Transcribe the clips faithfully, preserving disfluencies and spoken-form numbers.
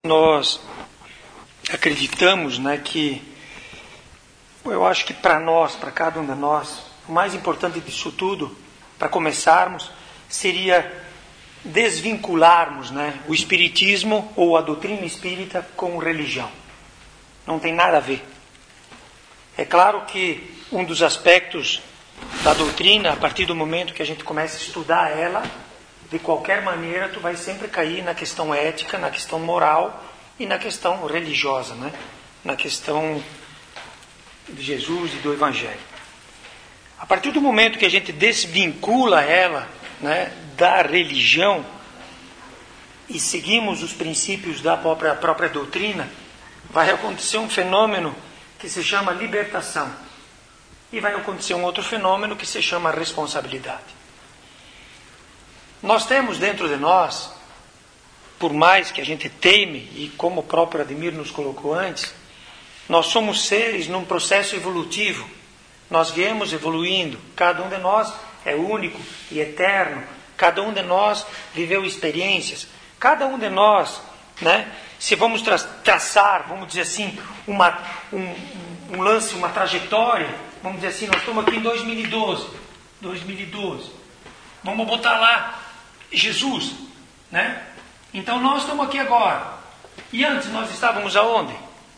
nós acreditamos, né, que eu acho que para nós, para cada um de nós, o mais importante disso tudo, para começarmos, seria desvincularmos, né, o espiritismo ou a doutrina espírita com religião. Não tem nada a ver. É claro que um dos aspectos da doutrina, a partir do momento que a gente começa a estudar ela, de qualquer maneira tu vai sempre cair na questão ética, na questão moral e na questão religiosa, né? Na questão de Jesus e do Evangelho. A partir do momento que a gente desvincula ela, né, da religião e seguimos os princípios da própria, própria doutrina, vai acontecer um fenômeno que se chama libertação. E vai acontecer um outro fenômeno que se chama responsabilidade. Nós temos dentro de nós, por mais que a gente teime, e como o próprio Ademir nos colocou antes, nós somos seres num processo evolutivo. Nós viemos evoluindo. Cada um de nós é único e eterno. Cada um de nós viveu experiências. Cada um de nós, né, se vamos tra- traçar, vamos dizer assim, uma, um, um lance, uma trajetória, vamos dizer assim, nós estamos aqui em dois mil e doze. dois mil e doze. Vamos botar lá Jesus, né? Então nós estamos aqui agora. E antes nós estávamos aonde?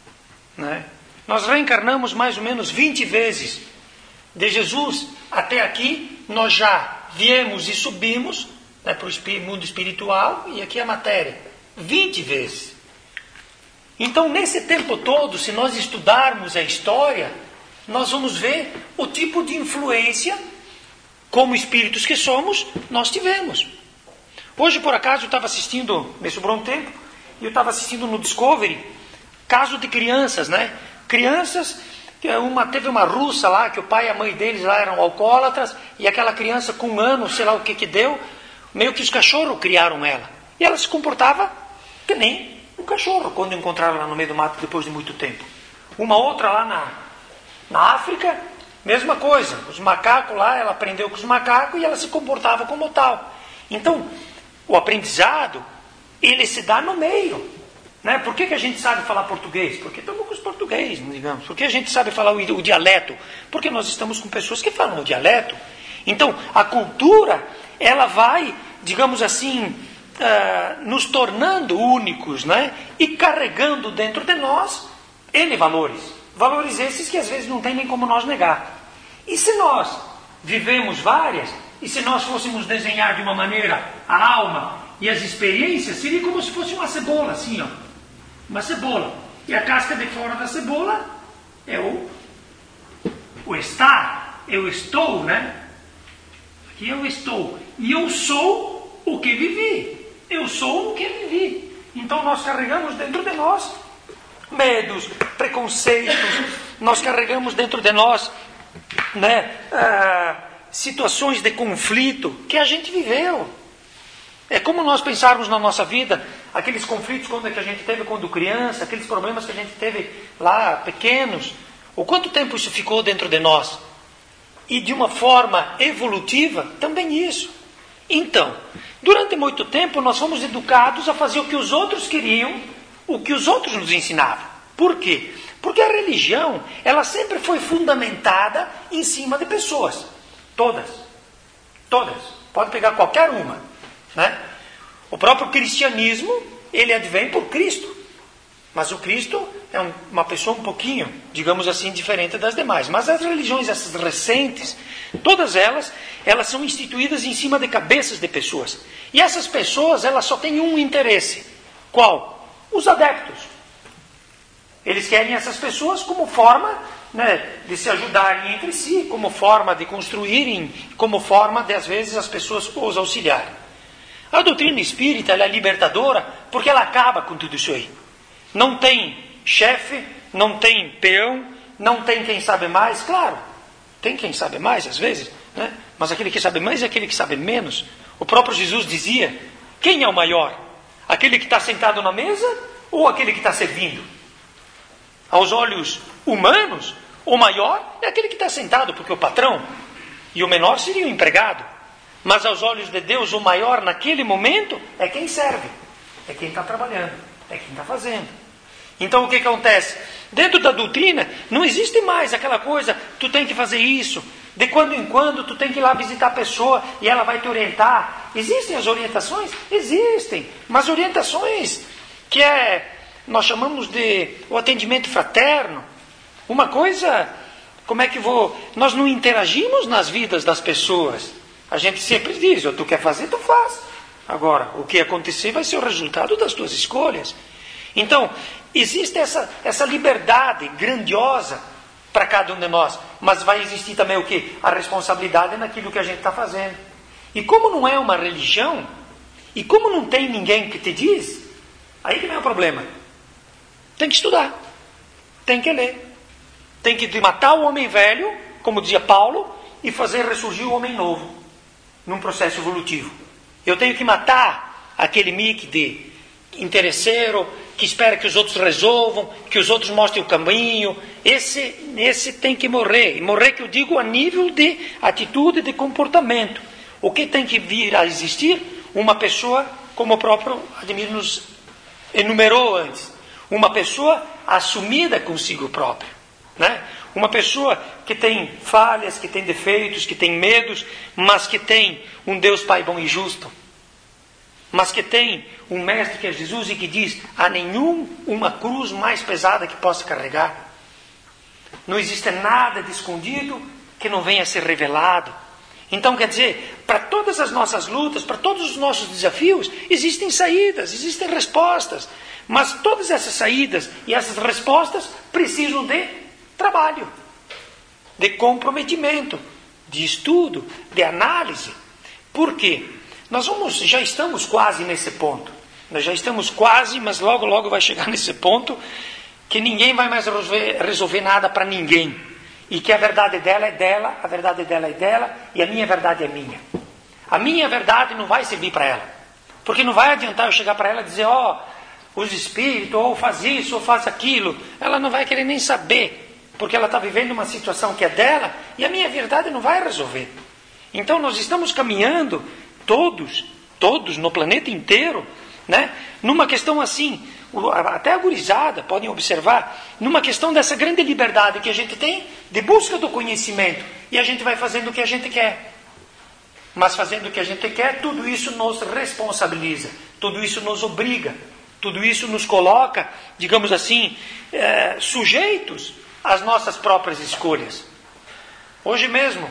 Né? Nós reencarnamos mais ou menos vinte vezes. De Jesus até aqui, nós já viemos e subimos, né, para o mundo espiritual, e aqui a matéria. vinte vezes. Então, nesse tempo todo, se nós estudarmos a história, nós vamos ver o tipo de influência, como espíritos que somos, nós tivemos. Hoje, por acaso, eu estava assistindo, me sobrou um tempo, e eu estava assistindo no Discovery, caso de crianças, né? Crianças, uma, teve uma russa lá, que o pai e a mãe deles lá eram alcoólatras, e aquela criança com um ano, sei lá o que que deu, meio que os cachorros criaram ela. E ela se comportava que nem um cachorro, quando encontraram lá no meio do mato depois de muito tempo. Uma outra lá na, na África, mesma coisa. Os macacos lá, ela aprendeu com os macacos e ela se comportava como tal. Então, o aprendizado, ele se dá no meio. Né? Por que, que a gente sabe falar português? Porque estamos com os portugueses, digamos. Por que a gente sabe falar o, o dialeto? Porque nós estamos com pessoas que falam o dialeto. Então, a cultura, ela vai, digamos assim, uh, nos tornando únicos, né? E carregando dentro de nós N valores. Valores esses que às vezes não tem nem como nós negar. E se nós vivemos várias, e se nós fôssemos desenhar de uma maneira a alma e as experiências, seria como se fosse uma cebola, assim, ó. Uma cebola. E a casca de fora da cebola é o, o estar. Eu estou, né? Aqui eu estou. E eu sou o que vivi. Eu sou o que vivi. Então nós carregamos dentro de nós medos, preconceitos. Nós carregamos dentro de nós, né, uh, situações de conflito que a gente viveu. É como nós pensarmos na nossa vida, aqueles conflitos quando é que a gente teve quando criança, aqueles problemas que a gente teve lá pequenos. O quanto tempo isso ficou dentro de nós? E de uma forma evolutiva, também isso. Então, durante muito tempo nós fomos educados a fazer o que os outros queriam, o que os outros nos ensinavam. Por quê? Porque a religião, ela sempre foi fundamentada em cima de pessoas. Todas. Todas. Pode pegar qualquer uma. Né? O próprio cristianismo, ele advém por Cristo. Mas o Cristo é um, uma pessoa um pouquinho, digamos assim, diferente das demais. Mas as religiões, essas recentes, todas elas, elas são instituídas em cima de cabeças de pessoas. E essas pessoas, elas só têm um interesse. Qual? Os adeptos. Eles querem essas pessoas como forma, né, de se ajudarem entre si, como forma de construírem, como forma de, às vezes, as pessoas os auxiliarem. A doutrina espírita, ela é libertadora porque ela acaba com tudo isso aí. Não tem chefe, não tem peão, não tem quem sabe mais. Claro, tem quem sabe mais às vezes, né? Mas aquele que sabe mais é aquele que sabe menos. O próprio Jesus dizia, quem é o maior? Aquele que está sentado na mesa ou aquele que está servindo? Aos olhos humanos, o maior é aquele que está sentado, porque o patrão, e o menor seria o empregado. Mas aos olhos de Deus, o maior naquele momento é quem serve, é quem está trabalhando, é quem está fazendo. Então o que acontece? Dentro da doutrina não existe mais aquela coisa, tu tem que fazer isso, de quando em quando tu tem que ir lá visitar a pessoa e ela vai te orientar. Existem as orientações? Existem, mas orientações que é, nós chamamos de o atendimento fraterno. Uma coisa, como é que vou... Nós não interagimos nas vidas das pessoas. A gente sempre diz, ou tu quer fazer, tu faz. Agora, o que acontecer vai ser o resultado das tuas escolhas. Então, existe essa, essa liberdade grandiosa para cada um de nós, mas vai existir também o quê? A responsabilidade naquilo que a gente está fazendo. E como não é uma religião, e como não tem ninguém que te diz, aí que vem o problema. Tem que estudar, tem que ler, tem que matar o homem velho, como dizia Paulo, e fazer ressurgir o homem novo, num processo evolutivo. Eu tenho que matar aquele mic de interesseiro, que espera que os outros resolvam, que os outros mostrem o caminho. Esse, esse tem que morrer. E morrer que eu digo a nível de atitude, de comportamento. O que tem que vir a existir? Uma pessoa, como o próprio Ademir nos enumerou antes. Uma pessoa assumida consigo própria. Né? Uma pessoa que tem falhas, que tem defeitos, que tem medos, mas que tem um Deus Pai bom e justo. Mas que tem um mestre que é Jesus e que diz, há nenhum uma cruz mais pesada que possa carregar. Não existe nada de escondido que não venha a ser revelado. Então, quer dizer, para todas as nossas lutas, para todos os nossos desafios, existem saídas, existem respostas. Mas todas essas saídas e essas respostas precisam de trabalho, de comprometimento, de estudo, de análise. Por quê? Nós vamos, já estamos quase nesse ponto. Nós já estamos quase, mas logo, logo vai chegar nesse ponto que ninguém vai mais resolver, resolver nada para ninguém. E que a verdade dela é dela, a verdade dela é dela, e a minha verdade é minha. A minha verdade não vai servir para ela. Porque não vai adiantar eu chegar para ela e dizer, ó, oh, os espíritos, ou faz isso, ou faz aquilo. Ela não vai querer nem saber, porque ela está vivendo uma situação que é dela, e a minha verdade não vai resolver. Então nós estamos caminhando... Todos, todos no planeta inteiro, né? Numa questão assim, até a gurizada, podem observar, numa questão dessa grande liberdade que a gente tem de busca do conhecimento. E a gente vai fazendo o que a gente quer. Mas fazendo o que a gente quer, tudo isso nos responsabiliza, tudo isso nos obriga, tudo isso nos coloca, digamos assim, é, sujeitos às nossas próprias escolhas. Hoje mesmo,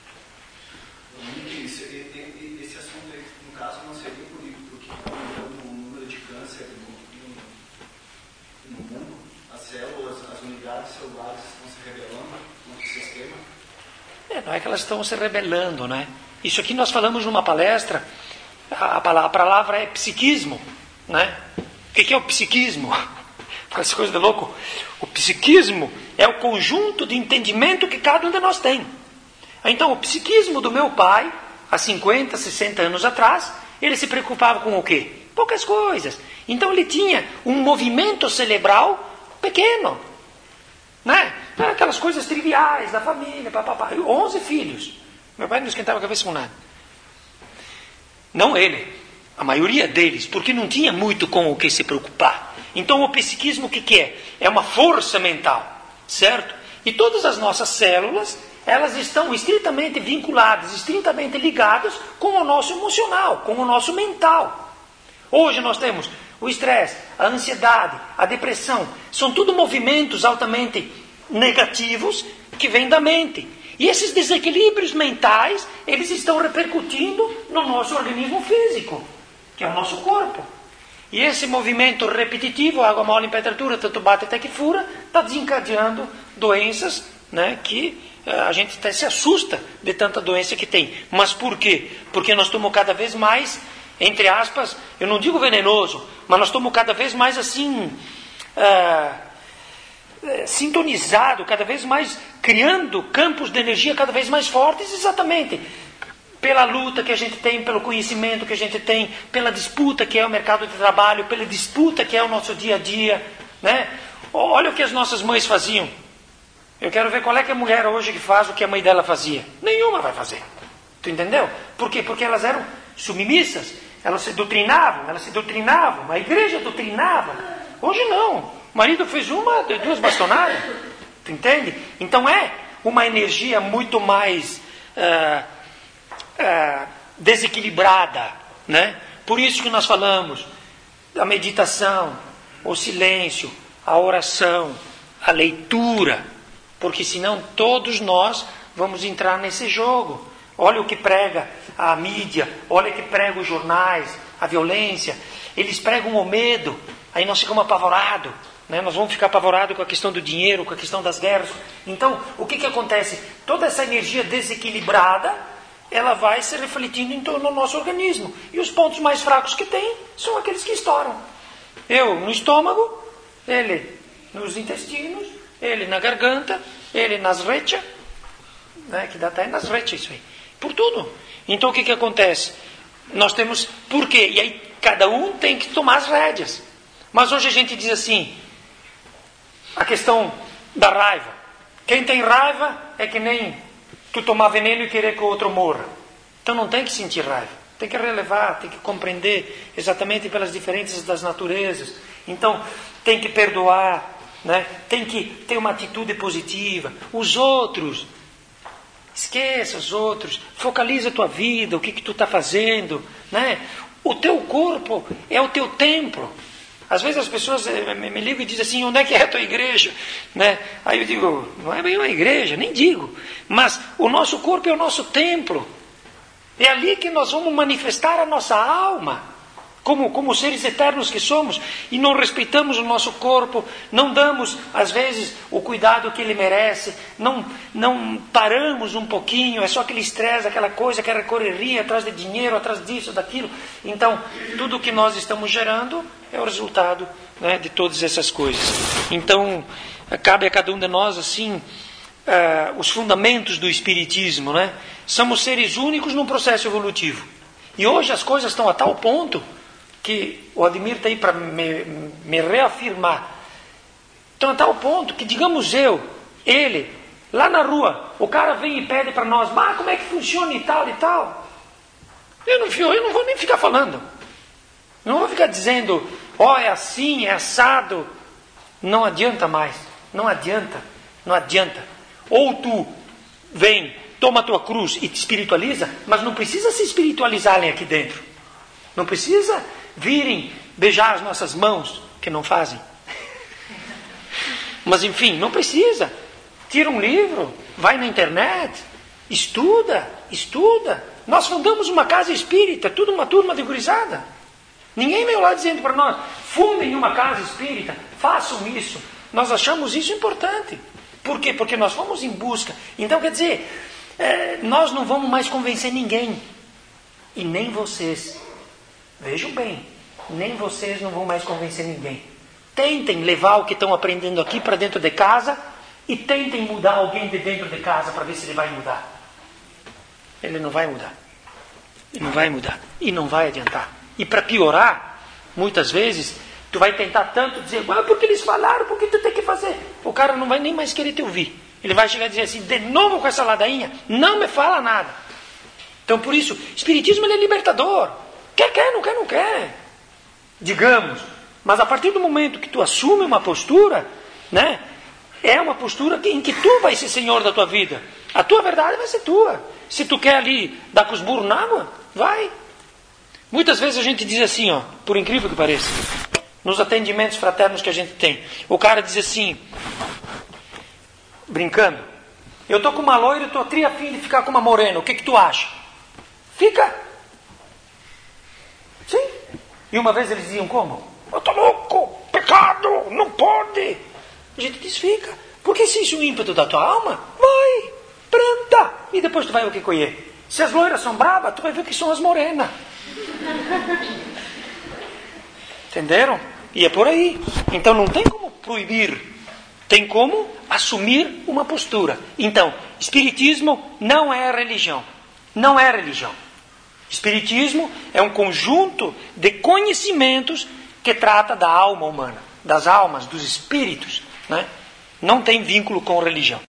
É, não é que elas estão se rebelando, né? Isso aqui nós falamos numa palestra, a palavra, a palavra é psiquismo, né? O que é o psiquismo? Parece coisa de louco. O psiquismo é o conjunto de entendimento que cada um de nós tem. Então, o psiquismo do meu pai, há cinquenta, sessenta anos atrás, ele se preocupava com o quê? Poucas coisas. Então, ele tinha um movimento cerebral pequeno. Né? Aquelas coisas triviais da família, papapá. onze filhos. Meu pai não esquentava a cabeça com nada. Não ele, a maioria deles, porque não tinha muito com o que se preocupar. Então o psiquismo o que, que é? É uma força mental, certo? E todas as nossas células, elas estão estritamente vinculadas, estritamente ligadas com o nosso emocional, com o nosso mental. Hoje nós temos o estresse, a ansiedade, a depressão, são tudo movimentos altamente negativos que vêm da mente. E esses desequilíbrios mentais, eles estão repercutindo no nosso organismo físico, que é o nosso corpo. E esse movimento repetitivo, água mole em pedra dura, tanto bate até que fura, está desencadeando doenças, né, que a gente até se assusta de tanta doença que tem. Mas por quê? Porque nós estamos cada vez mais, entre aspas, eu não digo venenoso, mas nós estamos cada vez mais assim, ah, sintonizado, cada vez mais criando campos de energia cada vez mais fortes, exatamente pela luta que a gente tem, pelo conhecimento que a gente tem, pela disputa que é o mercado de trabalho, pela disputa que é o nosso dia a dia, né? Olha o que as nossas mães faziam. Eu quero ver qual é que é a mulher hoje que faz o que a mãe dela fazia. Nenhuma vai fazer. Tu entendeu? Por quê? Porque elas eram submissas. elas se doutrinavam, elas se doutrinavam, a igreja doutrinava. Hoje não. O marido fez uma, duas bastonadas. Tu entende? Então é uma energia muito mais uh, uh, desequilibrada, né? Por isso que nós falamos da meditação, o silêncio, a oração, a leitura, porque senão todos nós vamos entrar nesse jogo. Olha o que prega a mídia, olha o que prega os jornais, a violência. Eles pregam o medo, aí nós ficamos apavorados, né? Nós vamos ficar apavorados com a questão do dinheiro, com a questão das guerras. Então, o que, que acontece? Toda essa energia desequilibrada, ela vai se refletindo em torno do nosso organismo. E os pontos mais fracos que tem são aqueles que estouram. Eu no estômago, ele nos intestinos, ele na garganta, ele nas rechas, né? Que dá até nas rechas isso aí. Por tudo. Então o que, que acontece? Nós temos... Por quê? E aí cada um tem que tomar as rédeas. Mas hoje a gente diz assim, a questão da raiva. Quem tem raiva é que nem tu tomar veneno e querer que o outro morra. Então não tem que sentir raiva. Tem que relevar, tem que compreender exatamente pelas diferenças das naturezas. Então tem que perdoar, né? Tem que ter uma atitude positiva. Os outros... Esqueça os outros, focaliza a tua vida, o que, que tu está fazendo, né? O teu corpo é o teu templo. Às vezes as pessoas me, me ligam e dizem assim, onde é que é a tua igreja? Né? Aí eu digo, não é bem uma igreja, nem digo. Mas o nosso corpo é o nosso templo. É ali que nós vamos manifestar a nossa alma. Como, como seres eternos que somos, e não respeitamos o nosso corpo, não damos, às vezes, o cuidado que ele merece, não, não paramos um pouquinho, é só aquele estresse, aquela coisa, aquela correria, atrás de dinheiro, atrás disso, daquilo. Então, tudo que nós estamos gerando é o resultado, né, de todas essas coisas. Então, cabe a cada um de nós, assim, uh, os fundamentos do Espiritismo, né? Somos seres únicos num processo evolutivo. E hoje as coisas estão a tal ponto que o Ademir está aí para me, me reafirmar. Então, a tal ponto que, digamos eu, ele, lá na rua, o cara vem e pede para nós, mas como é que funciona e tal e tal. Eu não, eu não vou nem ficar falando. Não vou ficar dizendo, ó, oh, é assim, é assado. Não adianta mais. Não adianta. Não adianta. Ou tu vem, toma a tua cruz e te espiritualiza, mas não precisa se espiritualizarem aqui dentro. Não precisa virem beijar as nossas mãos, que não fazem. Mas enfim, não precisa. Tira um livro, vai na internet, estuda, estuda. Nós fundamos uma casa espírita, tudo uma turma de gurizada. Ninguém veio lá dizendo para nós, fundem uma casa espírita, façam isso. Nós achamos isso importante. Por quê? Porque nós fomos em busca. Então, quer dizer, é, nós não vamos mais convencer ninguém. E nem vocês. Vejam bem, nem vocês não vão mais convencer ninguém. Tentem levar o que estão aprendendo aqui para dentro de casa e tentem mudar alguém de dentro de casa para ver se ele vai mudar. Ele não vai mudar. Ele não vai mudar. E não vai adiantar. E para piorar, muitas vezes, tu vai tentar tanto dizer, ah, porque eles falaram, porque tu tem que fazer. O cara não vai nem mais querer te ouvir. Ele vai chegar e dizer assim, de novo com essa ladainha, não me fala nada. Então, por isso, Espiritismo ele é libertador. Quer, quer, não quer, não quer. Digamos. Mas a partir do momento que tu assume uma postura, né? É uma postura em que tu vai ser senhor da tua vida. A tua verdade vai ser tua. Se tu quer ali dar com os burros na água, vai. Muitas vezes a gente diz assim, ó, por incrível que pareça, nos atendimentos fraternos que a gente tem, o cara diz assim, brincando, eu estou com uma loira e estou tri a fim de ficar com uma morena, o que que tu acha? Fica. Sim. E uma vez eles diziam como? Eu estou louco, pecado, não pode. A gente diz, fica. Porque se isso é o ímpeto da tua alma, vai, planta. E depois tu vai ver o que colher. Se as loiras são bravas, tu vai ver que são as morenas. Entenderam? E é por aí. Então não tem como proibir. Tem como assumir uma postura. Então, Espiritismo não é religião. Não é religião. Espiritismo é um conjunto de conhecimentos que trata da alma humana, das almas, dos espíritos, né? Não tem vínculo com religião.